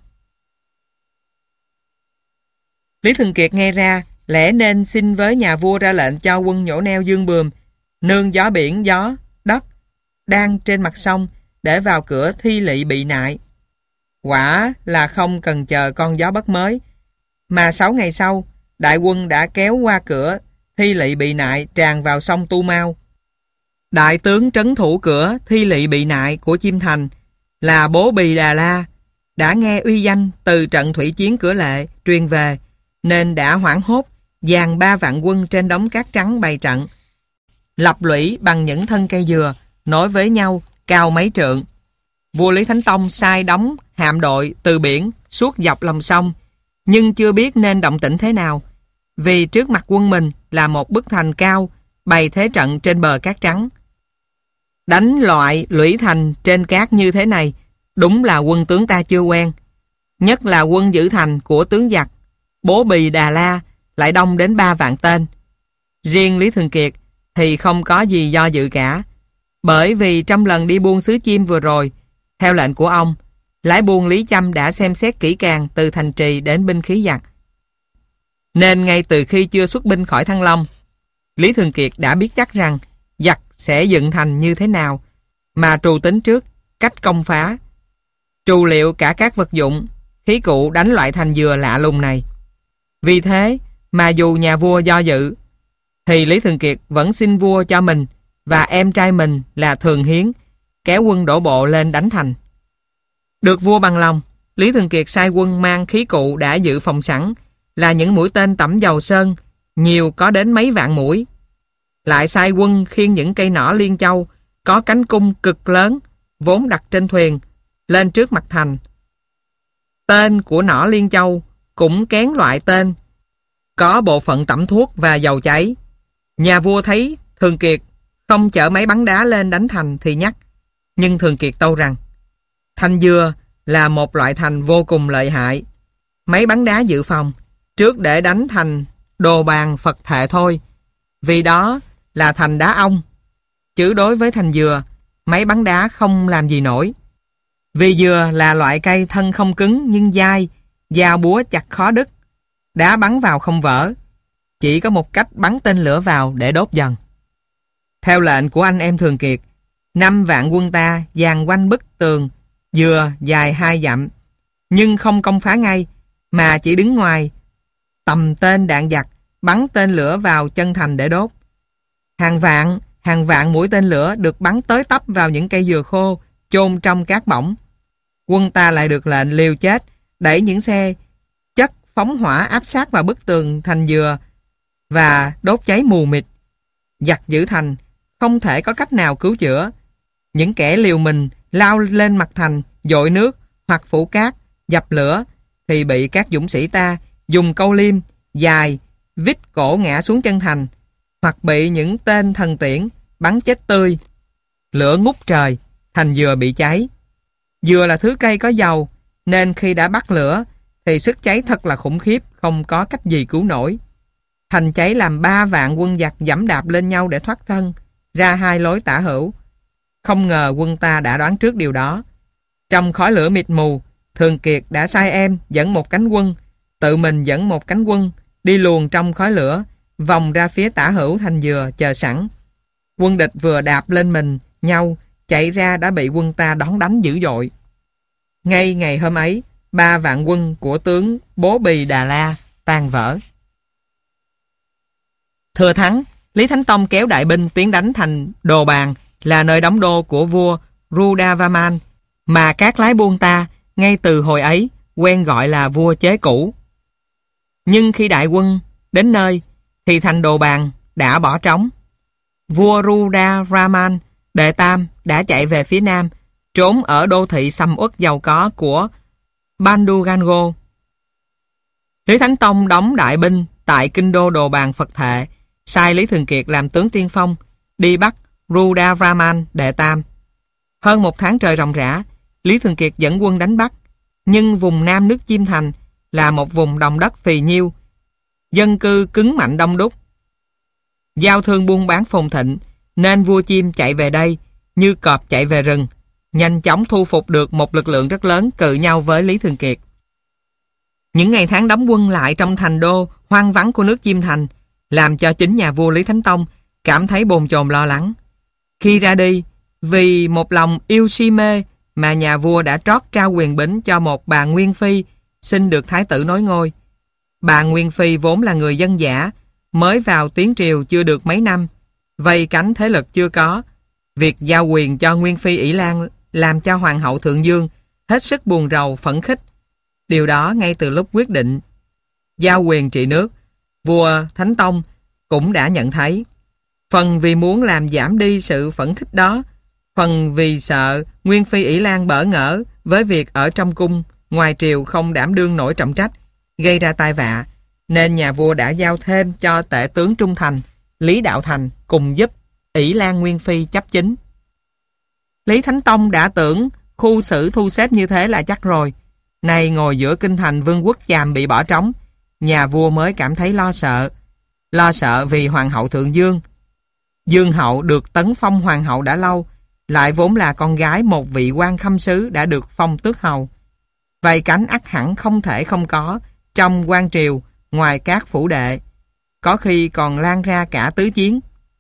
Lý Thường Kiệt nghe ra lẽ nên xin với nhà vua ra lệnh cho quân nhổ neo Dương Bườm nương gió biển, gió đất đang trên mặt sông để vào cửa Thi Lỵ bị nại. Quả là không cần chờ con gió Bất mới, mà sáu ngày sau đại quân đã kéo qua cửa Thi Lỵ bị nại tràn vào sông Tu Mau. Đại tướng trấn thủ cửa Thi Lỵ bị nại của Chiêm Thành là Bố Bì Đà La đã nghe uy danh từ trận thủy chiến Cửa Lệ truyền về, nên đã hoảng hốt dàn ba vạn quân trên đống cát trắng bày trận, lập lũy bằng những thân cây dừa nối với nhau cao mấy trượng. Vua Lý Thánh Tông sai đóng hạm đội từ biển suốt dọc lòng sông, nhưng chưa biết nên động tĩnh thế nào, vì trước mặt quân mình là một bức thành cao bày thế trận trên bờ cát trắng. Đánh loại lũy thành trên cát như thế này đúng là quân tướng ta chưa quen, nhất là quân giữ thành của tướng giặc Bố Bì Đà La lại đông đến ba vạn tên. Riêng Lý Thường Kiệt thì không có gì do dự cả, bởi vì trong lần đi buôn xứ Chiêm vừa rồi, theo lệnh của ông, lái buôn Lý Châm đã xem xét kỹ càng từ thành trì đến binh khí giặc. Nên ngay từ khi chưa xuất binh khỏi Thăng Long, Lý Thường Kiệt đã biết chắc rằng giặc sẽ dựng thành như thế nào, mà trù tính trước cách công phá, trù liệu cả các vật dụng, khí cụ đánh loại thành dừa lạ lùng này. Vì thế mà dù nhà vua do dự, thì Lý Thường Kiệt vẫn xin vua cho mình và em trai mình là Thường Hiến kéo quân đổ bộ lên đánh thành. Được vua bằng lòng, Lý Thường Kiệt sai quân mang khí cụ đã dự phòng sẵn là những mũi tên tẩm dầu sơn, nhiều có đến mấy vạn mũi. Lại sai quân khiêng những cây nỏ liên châu có cánh cung cực lớn vốn đặt trên thuyền lên trước mặt thành. Tên của nỏ liên châu cũng kén loại tên có bộ phận tẩm thuốc và dầu cháy. Nhà vua thấy Thường Kiệt không chở máy bắn đá lên đánh thành thì nhắc, nhưng Thường Kiệt tâu rằng thành dừa là một loại thành vô cùng lợi hại. Máy bắn đá dự phòng trước để đánh thành đồ bàn Phật thệ thôi, vì đó là thành đá ong. Chứ đối với thành dừa, máy bắn đá không làm gì nổi. Vì dừa là loại cây thân không cứng nhưng dai, dao búa chặt khó đứt, đá bắn vào không vỡ, chỉ có một cách bắn tên lửa vào để đốt dần. Theo lệnh của anh em Thường Kiệt, năm vạn quân ta dàn quanh bức tường dừa dài hai dặm, nhưng không công phá ngay, mà chỉ đứng ngoài, tầm tên đạn giặc, bắn tên lửa vào chân thành để đốt. Hàng vạn, hàng vạn mũi tên lửa được bắn tới tấp vào những cây dừa khô, chôn trong cát bỏng. Quân ta lại được lệnh liều chết, đẩy những xe chất phóng hỏa áp sát vào bức tường thành dừa và đốt cháy mù mịt. Giặc giữ thành, không thể có cách nào cứu chữa. Những kẻ liều mình lao lên mặt thành, dội nước hoặc phủ cát, dập lửa, thì bị các dũng sĩ ta dùng câu liêm dài vít cổ ngã xuống chân thành, hoặc bị những tên thần tiễn bắn chết tươi. Lửa ngút trời, thành dừa bị cháy. Dừa là thứ cây có dầu, nên khi đã bắt lửa thì sức cháy thật là khủng khiếp, không có cách gì cứu nổi. Thành cháy làm ba vạn quân giặc giẫm đạp lên nhau để thoát thân ra hai lối tả hữu. Không ngờ quân ta đã đoán trước điều đó. Trong khói lửa mịt mù, Thường Kiệt đã sai em dẫn một cánh quân, tự mình dẫn một cánh quân đi luồn trong khói lửa, vòng ra phía tả hữu thành dừa chờ sẵn. Quân địch vừa đạp lên mình nhau, chạy ra đã bị quân ta đón đánh dữ dội. Ngay ngày hôm ấy, ba vạn quân của tướng Bố Bì Đà La tan vỡ. Thừa thắng, Lý Thánh Tông kéo đại binh tiến đánh thành Đồ Bàn, là nơi đóng đô của vua Rudavaman, mà các lái buôn ta ngay từ hồi ấy quen gọi là vua chế cũ. Nhưng khi đại quân đến nơi thì thành Đồ Bàn đã bỏ trống. Vua Rudavaman đệ tam đã chạy về phía nam, trốn ở đô thị sầm uất giàu có của Bandungango. Lý Thánh Tông đóng đại binh tại kinh đô Đồ Bàn Phật thệ, sai Lý Thường Kiệt làm tướng tiên phong, đi bắt Rudavaman đệ tam. Hơn một tháng trời ròng rã, Lý Thường Kiệt dẫn quân đánh bắt, nhưng vùng nam nước Chiêm Thành là một vùng đồng đất phì nhiêu, dân cư cứng mạnh đông đúc, giao thương buôn bán phồn thịnh, nên vua Chiêm chạy về đây như cọp chạy về rừng, nhanh chóng thu phục được một lực lượng rất lớn cự nhau với Lý Thường Kiệt. Những ngày tháng đóng quân lại trong thành đô hoang vắng của nước Chiêm Thành làm cho chính nhà vua Lý Thánh Tông cảm thấy bồn chồn lo lắng. Khi ra đi, vì một lòng yêu si mê mà nhà vua đã trót trao quyền bính cho một bà Nguyên Phi xin được thái tử nối ngôi. Bà Nguyên Phi vốn là người dân dã, mới vào tiến triều chưa được mấy năm, vây cánh thế lực chưa có. Việc giao quyền cho Nguyên Phi ỷ Lan làm cho Hoàng hậu Thượng Dương hết sức buồn rầu phẫn khích. Điều đó ngay từ lúc quyết định giao quyền trị nước, vua Thánh Tông cũng đã nhận thấy. Phần vì muốn làm giảm đi sự phẫn khích đó, phần vì sợ Nguyên Phi ỷ Lan bỡ ngỡ với việc ở trong cung, ngoài triều không đảm đương nổi trọng trách, gây ra tai vạ, nên nhà vua đã giao thêm cho tể tướng trung thành Lý Đạo Thành cùng giúp ỷ Lan Nguyên Phi chấp chính. Lý Thánh Tông đã tưởng khu xử thu xếp như thế là chắc rồi. Nay ngồi giữa kinh thành vương quốc chàm bị bỏ trống, nhà vua mới cảm thấy lo sợ. Lo sợ vì Hoàng hậu Thượng Dương. Dương hậu được tấn phong hoàng hậu đã lâu, lại vốn là con gái một vị quan khâm sứ đã được phong tước hầu. Vậy cánh ắt hẳn không thể không có trong quan triều, ngoài các phủ đệ, có khi còn lan ra cả tứ chiến.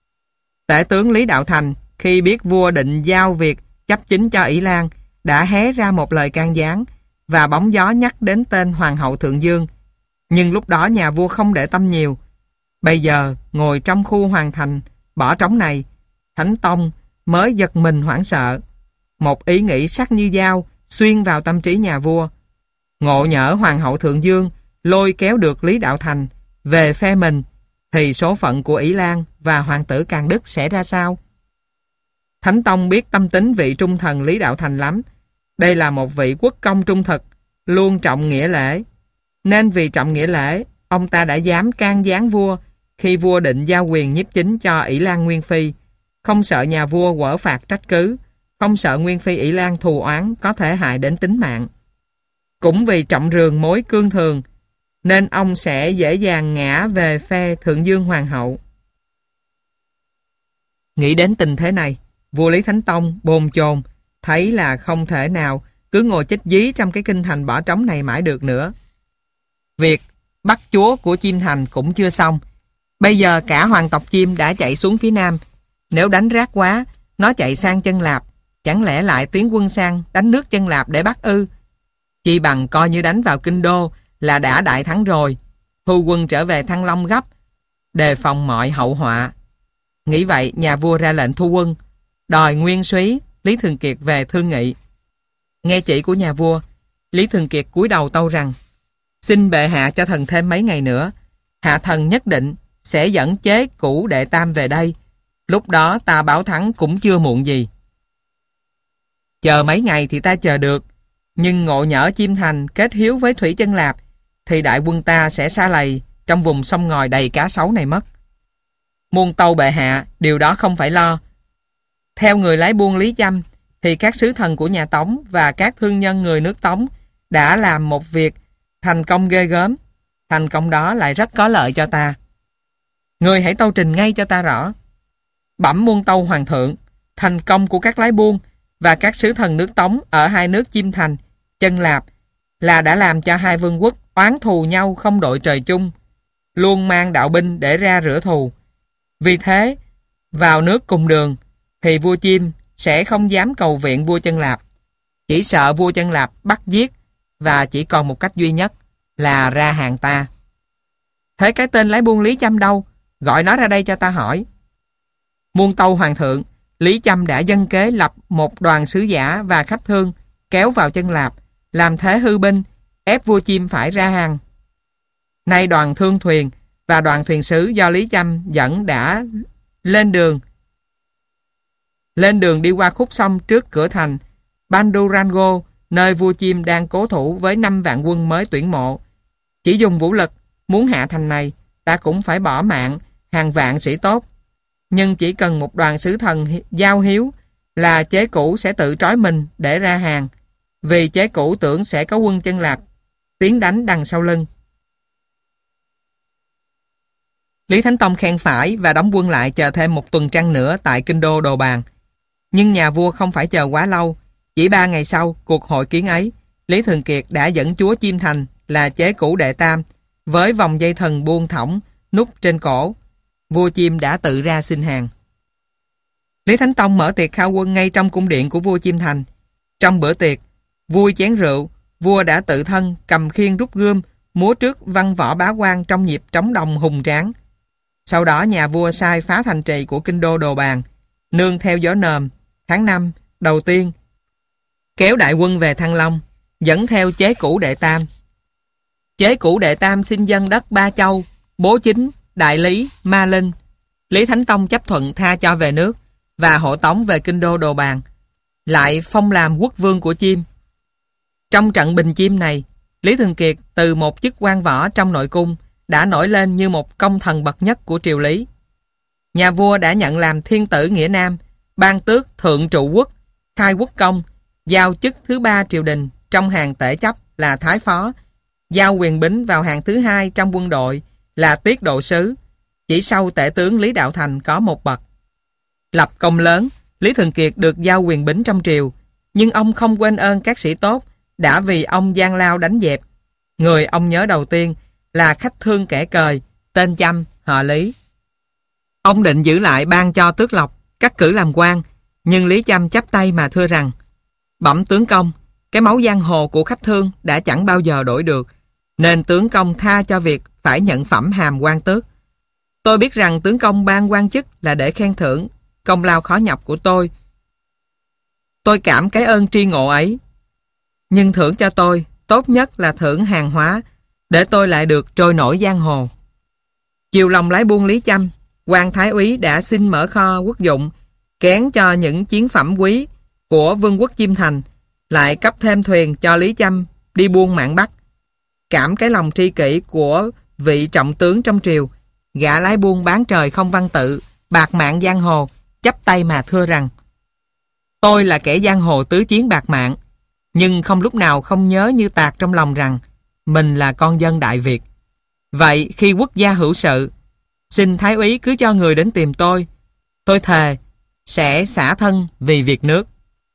Tể tướng Lý Đạo Thành khi biết vua định giao việc chấp chính cho ỷ Lan đã hé ra một lời can gián và bóng gió nhắc đến tên Hoàng hậu Thượng Dương. Nhưng lúc đó nhà vua không để tâm nhiều. Bây giờ ngồi trong khu hoàng thành bỏ trống này, Thánh Tông mới giật mình hoảng sợ. Một ý nghĩ sắc như dao xuyên vào tâm trí nhà vua. Ngộ nhỡ Hoàng hậu Thượng Dương lôi kéo được Lý Đạo Thành về phe mình, thì số phận của ỷ Lan và hoàng tử Càn Đức sẽ ra sao? Thánh Tông biết tâm tính vị trung thần Lý Đạo Thành lắm. Đây là một vị quốc công trung thực, luôn trọng nghĩa lễ. Nên vì trọng nghĩa lễ, ông ta đã dám can gián vua khi vua định giao quyền nhiếp chính cho ỷ Lan Nguyên Phi, không sợ nhà vua quở phạt trách cứ, không sợ Nguyên Phi ỷ Lan thù oán có thể hại đến tính mạng. Cũng vì trọng rường mối cương thường, nên ông sẽ dễ dàng ngã về phe Thượng Dương Hoàng hậu. Nghĩ đến tình thế này, vua Lý Thánh Tông bồn chồn, thấy là không thể nào cứ ngồi chết dí trong cái kinh thành bỏ trống này mãi được nữa. Việc bắt chúa của Chiêm Thành cũng chưa xong. Bây giờ cả hoàng tộc Chiêm đã chạy xuống phía nam. Nếu đánh rát quá, nó chạy sang Chân Lạp, chẳng lẽ lại tiến quân sang đánh nước Chân Lạp để bắt ư? Chỉ bằng coi như đánh vào kinh đô là đã đại thắng rồi, thu quân trở về Thăng Long gấp, đề phòng mọi hậu họa. Nghĩ vậy, nhà vua ra lệnh thu quân, đòi nguyên soái Lý Thường Kiệt về thương nghị. Nghe chỉ của nhà vua, Lý Thường Kiệt cúi đầu tâu rằng: xin bệ hạ cho thần thêm mấy ngày nữa, hạ thần nhất định sẽ dẫn chế cũ đệ tam về đây, lúc đó ta bảo thắng cũng chưa muộn gì. Chờ mấy ngày thì ta chờ được, nhưng ngộ nhỡ Chiêm Thành kết hiếu với Thủy Chân Lạp thì đại quân ta sẽ sa lầy trong vùng sông ngòi đầy cá sấu này mất. Muôn tâu bệ hạ, điều đó không phải lo. Theo người lái buôn Lý Chăm thì các sứ thần của nhà Tống và các thương nhân người nước Tống đã làm một việc thành công ghê gớm. Thành công đó lại rất có lợi cho ta. Người hãy tâu trình ngay cho ta rõ. Bẩm muôn tâu hoàng thượng, thành công của các lái buôn và các sứ thần nước Tống ở hai nước Chiêm Thành, Chân Lạp là đã làm cho hai vương quốc oán thù nhau không đội trời chung, luôn mang đạo binh để ra rửa thù. Vì thế, vào nước cùng đường thì vua Chiêm sẽ không dám cầu viện vua Chân Lạp, chỉ sợ vua Chân Lạp bắt giết, và chỉ còn một cách duy nhất là ra hàng ta. Thế cái tên lái buôn Lý Chăm đâu? Gọi nó ra đây cho ta hỏi. Muôn tâu hoàng thượng, Lý Chăm đã dâng kế lập một đoàn sứ giả và khách thương kéo vào Chân Lạp, làm thế hư binh, ép vua Chiêm phải ra hàng. Nay đoàn thương thuyền và đoàn thuyền sứ do Lý Chăm dẫn đã lên đường. Lên đường đi qua khúc sông trước cửa thành Bandurango, nơi vua Chiêm đang cố thủ với năm vạn quân mới tuyển mộ. Chỉ dùng vũ lực, muốn hạ thành này, ta cũng phải bỏ mạng hàng vạn sĩ tốt. Nhưng chỉ cần một đoàn sứ thần giao hiếu là chế cũ sẽ tự trói mình để ra hàng, vì chế cũ tưởng sẽ có quân Chân Lạp tiến đánh đằng sau lưng. Lý Thánh Tông khen phải và đóng quân lại chờ thêm một tuần trăng nữa tại kinh đô Đồ Bàn. Nhưng nhà vua không phải chờ quá lâu. Chỉ ba ngày sau cuộc hội kiến ấy, Lý Thường Kiệt đã dẫn chúa Chiêm Thành là chế cũ đệ tam với vòng dây thần buông thõng nút trên cổ. Vua Chiêm đã tự ra xin hàng. Lý Thánh Tông mở tiệc khao quân ngay trong cung điện của vua Chiêm Thành. Trong bữa tiệc, vui chén rượu, vua đã tự thân cầm khiên rút gươm, múa trước văn võ bá quan trong nhịp trống đồng hùng tráng. Sau đó nhà vua sai phá thành trì của kinh đô Đồ Bàn, nương theo gió nồm, tháng năm đầu tiên, kéo đại quân về Thăng Long, dẫn theo chế cũ đệ tam. Chế cũ đệ tam xin dân đất Ba Châu, Bố Chính, Đại Lý, Ma Linh. Lý Thánh Tông chấp thuận tha cho về nước và hộ tống về kinh đô Đồ Bàn, lại phong làm quốc vương của Chiêm. Trong trận bình Chiêm này, Lý Thường Kiệt từ một chức quan võ trong nội cung đã nổi lên như một công thần bậc nhất của triều Lý. Nhà vua đã nhận làm thiên tử nghĩa Nam, ban tước thượng trụ quốc, khai quốc công, giao chức thứ ba triều đình trong hàng tể chấp là thái phó, giao quyền bính vào hàng thứ hai trong quân đội là tiết độ sứ, chỉ sau tể tướng Lý Đạo Thành có một bậc. Lập công lớn, Lý Thường Kiệt được giao quyền bính trong triều, nhưng ông không quên ơn các sĩ tốt đã vì ông gian lao đánh dẹp. Người ông nhớ đầu tiên là khách thương kẻ cời, tên Chăm, họ Lý. Ông định giữ lại ban cho tước lộc, cắt cử làm quan, nhưng Lý Chăm chắp tay mà thưa rằng: bẩm tướng công, cái máu giang hồ của khách thương đã chẳng bao giờ đổi được, nên tướng công tha cho việc phải nhận phẩm hàm quan tước. Tôi biết rằng tướng công ban quan chức là để khen thưởng công lao khó nhọc của tôi. Tôi cảm cái ơn tri ngộ ấy. Nhưng thưởng cho tôi, tốt nhất là thưởng hàng hóa, để tôi lại được trôi nổi giang hồ. Chiều lòng lái buôn Lý Chăm, quan thái úy đã xin mở kho quốc dụng, kén cho những chiến phẩm quý của vương quốc Chiêm Thành, lại cấp thêm thuyền cho Lý Chăm đi buôn mạn Bắc. Cảm cái lòng tri kỷ của vị trọng tướng trong triều, gã lái buôn bán trời không văn tự, bạc mạng giang hồ, chắp tay mà thưa rằng: tôi là kẻ giang hồ tứ chiến bạc mạng, nhưng không lúc nào không nhớ như tạc trong lòng rằng mình là con dân Đại Việt, Vậy khi quốc gia hữu sự, xin Thái úy cứ cho người đến tìm tôi. Tôi thề sẽ xả thân vì việc nước.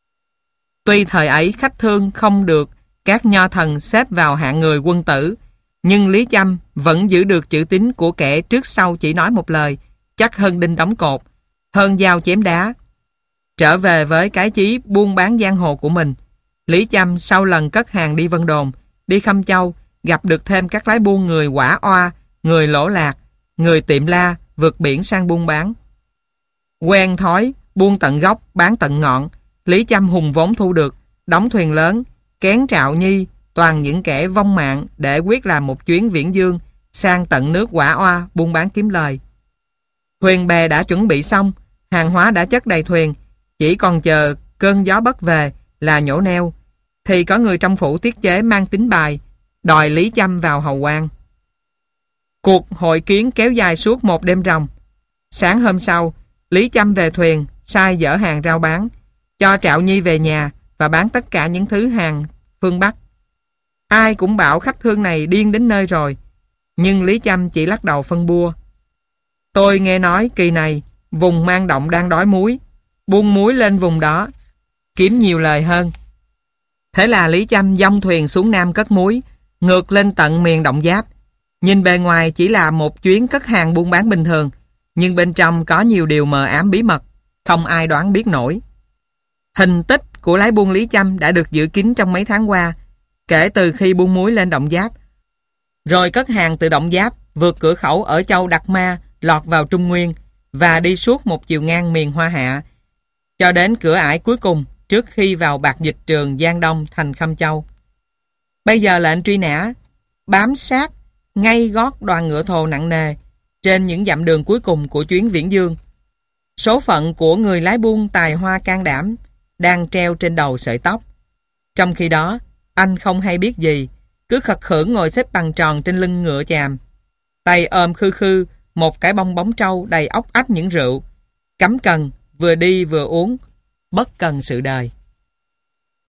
Tuy thời ấy khách thương không được các nho thần xếp vào hạng người quân tử, nhưng Lý Châm vẫn giữ được chữ tín của kẻ trước sau chỉ nói một lời, chắc hơn đinh đóng cột, hơn dao chém đá. Trở về với cái chí buôn bán giang hồ của mình, Lý Châm sau lần cất hàng đi Vân Đồn, đi Khâm Châu, gặp được thêm các lái buôn người quả oa, người lỗ lạc, người tiệm la, vượt biển sang buôn bán. Quen thói, buôn tận gốc, bán tận ngọn, Lý Châm hùng vốn thu được, đóng thuyền lớn, kén Trạo Nhi, toàn những kẻ vong mạng để quyết làm một chuyến viễn dương sang tận nước quả oa buôn bán kiếm lời. Thuyền bè đã chuẩn bị xong, hàng hóa đã chất đầy thuyền, chỉ còn chờ cơn gió bất về là nhổ neo, thì có người trong phủ tiết chế mang tín bài, đòi Lý Châm vào hầu quan. Cuộc hội kiến kéo dài suốt một đêm ròng. Sáng hôm sau, Lý Châm về thuyền, sai dỡ hàng rao bán, cho Trạo Nhi về nhà và bán tất cả những thứ hàng phương Bắc. Ai cũng bảo khách thương này điên đến nơi rồi, nhưng Lý Châm chỉ lắc đầu phân bua. Tôi nghe nói kỳ này, vùng Mang Động đang đói muối, buôn muối lên vùng đó, kiếm nhiều lời hơn. Thế là Lý Châm dông thuyền xuống Nam cất muối, ngược lên tận miền Động Giáp. Nhìn bề ngoài chỉ là một chuyến cất hàng buôn bán bình thường, nhưng bên trong có nhiều điều mờ ám bí mật, không ai đoán biết nổi. Hình tích của lái buôn Lý Châm đã được giữ kín trong mấy tháng qua, kể từ khi buôn muối lên Động Giáp, rồi cất hàng từ Động Giáp, vượt cửa khẩu ở châu Đạt Ma, lọt vào Trung Nguyên, và đi suốt một chiều ngang miền Hoa Hạ, cho đến cửa ải cuối cùng trước khi vào Bạc Dịch Trường Giang Đông thành Khâm Châu. Bây giờ lệnh truy nã bám sát ngay gót đoàn ngựa thồ nặng nề trên những dặm đường cuối cùng của chuyến viễn dương. Số phận của người lái buôn tài hoa can đảm đang treo trên đầu sợi tóc. Trong khi đó, anh không hay biết gì, cứ khật khưởng ngồi xếp bằng tròn trên lưng ngựa chàm, tay ôm khư khư một cái bông bóng trâu đầy óc ách những rượu, cắm cần, vừa đi vừa uống, bất cần sự đời.